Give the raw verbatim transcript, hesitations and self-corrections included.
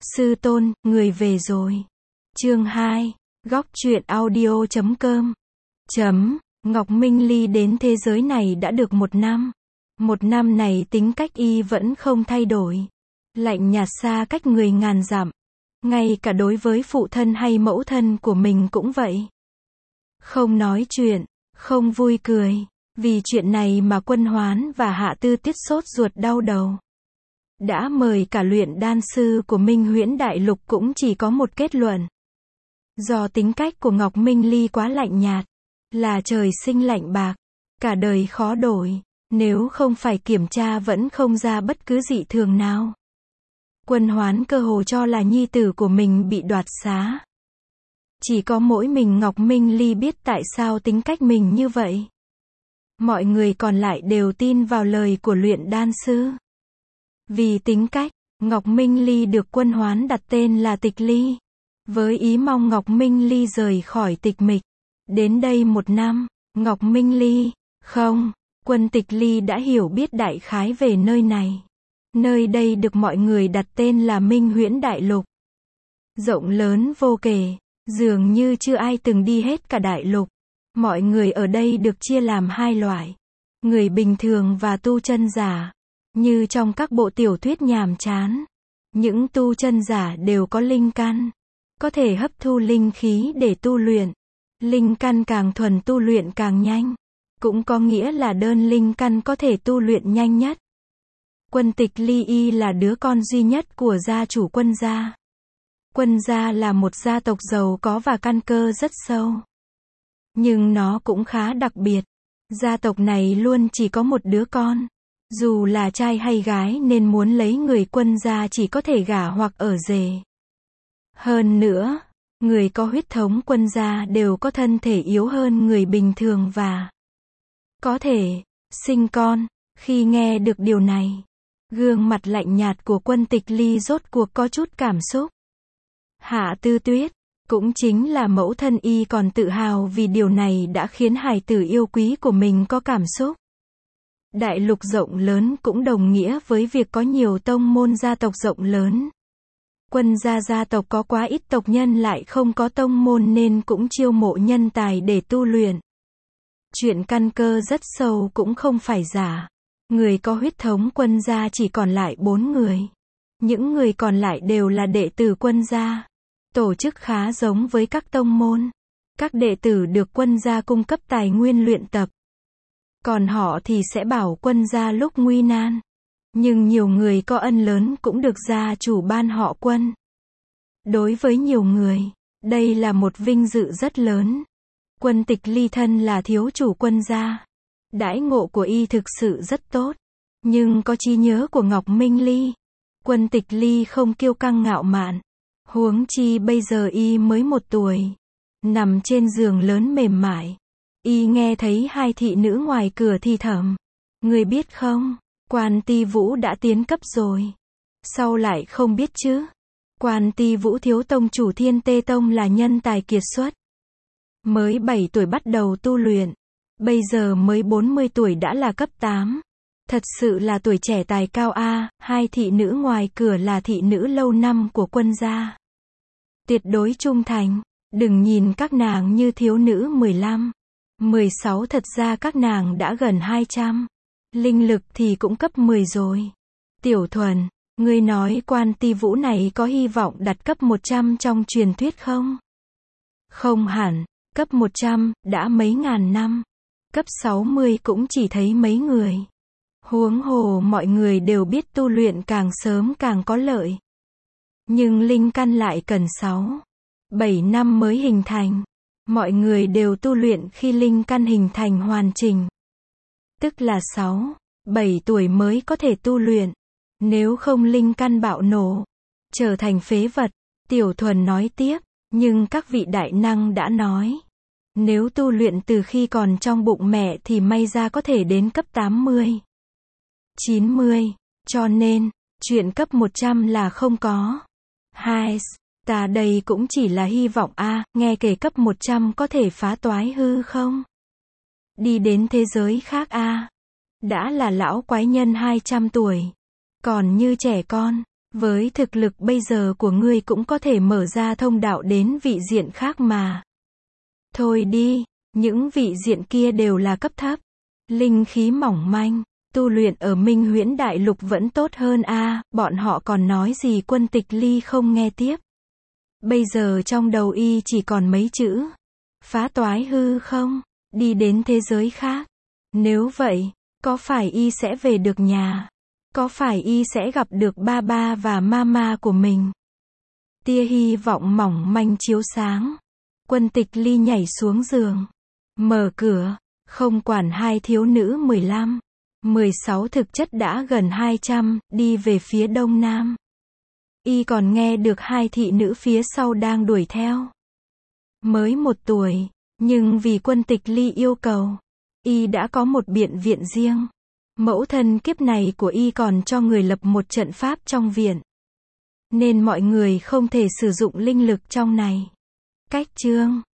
Sư tôn, người về rồi. Chương hai. Góc truyện audio chấm com. Chấm. Ngọc Minh Ly đến thế giới này đã được một năm. Một năm này tính cách y vẫn không thay đổi. Lạnh nhạt xa cách người ngàn dặm. Ngay cả đối với phụ thân hay mẫu thân của mình cũng vậy. Không nói chuyện, không vui cười. Vì chuyện này mà Quân Hoán và Hạ Tư Tiết sốt ruột đau đầu. Đã mời cả luyện đan sư của Minh Huyễn Đại Lục cũng chỉ có một kết luận. Do tính cách của Ngọc Minh Ly quá lạnh nhạt, là trời sinh lạnh bạc, cả đời khó đổi, nếu không phải kiểm tra vẫn không ra bất cứ dị thường nào. Quân Hoán cơ hồ cho là nhi tử của mình bị đoạt xá. Chỉ có mỗi mình Ngọc Minh Ly biết tại sao tính cách mình như vậy. Mọi người còn lại đều tin vào lời của luyện đan sư. Vì tính cách, Ngọc Minh Ly được Quân Hoán đặt tên là Tịch Ly. Với ý mong Ngọc Minh Ly rời khỏi tịch mịch. Đến đây một năm, Ngọc Minh Ly, không, Quân Tịch Ly đã hiểu biết đại khái về nơi này. Nơi đây được mọi người đặt tên là Minh Huyễn Đại Lục. Rộng lớn vô kể, dường như chưa ai từng đi hết cả đại lục. Mọi người ở đây được chia làm hai loại. Người bình thường và tu chân giả. Như trong các bộ tiểu thuyết nhàm chán. Những tu chân giả đều có linh căn. Có thể hấp thu linh khí để tu luyện. Linh căn càng thuần tu luyện càng nhanh. Cũng có nghĩa là đơn linh căn có thể tu luyện nhanh nhất. Quân Tịch Ly y là đứa con duy nhất của gia chủ Quân gia. Quân gia là một gia tộc giàu có và căn cơ rất sâu. Nhưng nó cũng khá đặc biệt. Gia tộc này luôn chỉ có một đứa con. Dù là trai hay gái nên muốn lấy người Quân gia chỉ có thể gả hoặc ở rể. Hơn nữa, người có huyết thống Quân gia đều có thân thể yếu hơn người bình thường và có thể sinh con. Khi nghe được điều này, gương mặt lạnh nhạt của Quân Tịch Ly rốt cuộc có chút cảm xúc. Hạ Tư Tuyết, cũng chính là mẫu thân y còn tự hào vì điều này đã khiến hài tử yêu quý của mình có cảm xúc. Đại lục rộng lớn cũng đồng nghĩa với việc có nhiều tông môn gia tộc rộng lớn. Quân gia gia tộc có quá ít tộc nhân lại không có tông môn nên cũng chiêu mộ nhân tài để tu luyện. Chuyện căn cơ rất sâu cũng không phải giả. Người có huyết thống Quân gia chỉ còn lại bốn người. Những người còn lại đều là đệ tử Quân gia. Tổ chức khá giống với các tông môn. Các đệ tử được Quân gia cung cấp tài nguyên luyện tập. Còn họ thì sẽ bảo Quân gia lúc nguy nan. Nhưng nhiều người có ân lớn cũng được gia chủ ban họ Quân. Đối với nhiều người, đây là một vinh dự rất lớn. Quân Tịch Ly thân là thiếu chủ Quân gia. Đãi ngộ của y thực sự rất tốt. Nhưng có trí nhớ của Ngọc Minh Ly. Quân Tịch Ly không kiêu căng ngạo mạn. Huống chi bây giờ y mới một tuổi. Nằm trên giường lớn mềm mại. Y nghe thấy hai thị nữ ngoài cửa thì thầm. Người biết không, Quan Ti Vũ đã tiến cấp rồi. Sau lại không biết chứ. Quan Ti Vũ thiếu tông chủ Thiên Tê Tông là nhân tài kiệt xuất. Mới bảy tuổi bắt đầu tu luyện. Bây giờ mới bốn mươi tuổi đã là cấp tám. Thật sự là tuổi trẻ tài cao a. Hai thị nữ ngoài cửa là thị nữ lâu năm của Quân gia. Tuyệt đối trung thành. Đừng nhìn các nàng như thiếu nữ mười lăm, mười sáu, thật ra các nàng đã gần hai trăm. Linh lực thì cũng cấp mười rồi. Tiểu Thuần, ngươi nói Quan Ti Vũ này có hy vọng đặt cấp một trăm trong truyền thuyết không? Không hẳn, cấp một trăm, đã mấy ngàn năm. Cấp sáu mươi cũng chỉ thấy mấy người. Huống hồ mọi người đều biết tu luyện càng sớm càng có lợi. Nhưng linh căn lại cần sáu, bảy năm mới hình thành. Mọi người đều tu luyện khi linh căn hình thành hoàn chỉnh. Tức là sáu, bảy tuổi mới có thể tu luyện. Nếu không linh căn bạo nổ, trở thành phế vật. Tiểu Thuần nói tiếp, nhưng các vị đại năng đã nói. Nếu tu luyện từ khi còn trong bụng mẹ thì may ra có thể đến cấp tám mươi, chín mươi. Cho nên, chuyện cấp một trăm là không có. Hai, ta đây cũng chỉ là hy vọng a. À, nghe kể cấp một trăm có thể phá toái hư không? Đi đến thế giới khác a. À, đã là lão quái nhân hai trăm tuổi. Còn như trẻ con, Với thực lực bây giờ của ngươi cũng có thể mở ra thông đạo đến vị diện khác mà. Thôi đi, những vị diện kia đều là cấp thấp. Linh khí mỏng manh, tu luyện ở Minh Huyễn Đại Lục vẫn tốt hơn a, bọn họ còn nói gì Quân Tịch Ly không nghe tiếp. Bây giờ trong đầu y chỉ còn mấy chữ. Phá toái hư không, đi đến thế giới khác. Nếu vậy, có phải y sẽ về được nhà? Có phải y sẽ gặp được ba ba và mama của mình? Tia hy vọng mỏng manh chiếu sáng. Quân Tịch Ly nhảy xuống giường. Mở cửa, không quản hai thiếu nữ mười lăm, mười sáu thực chất đã gần hai trăm, đi về phía đông nam. Y còn nghe được hai thị nữ phía sau đang đuổi theo. Mới một tuổi, nhưng vì Quân Tịch Ly yêu cầu, y đã có một biện viện riêng. Mẫu thân kiếp này của y còn cho người lập một trận pháp trong viện. Nên mọi người không thể sử dụng linh lực trong này. Cách chương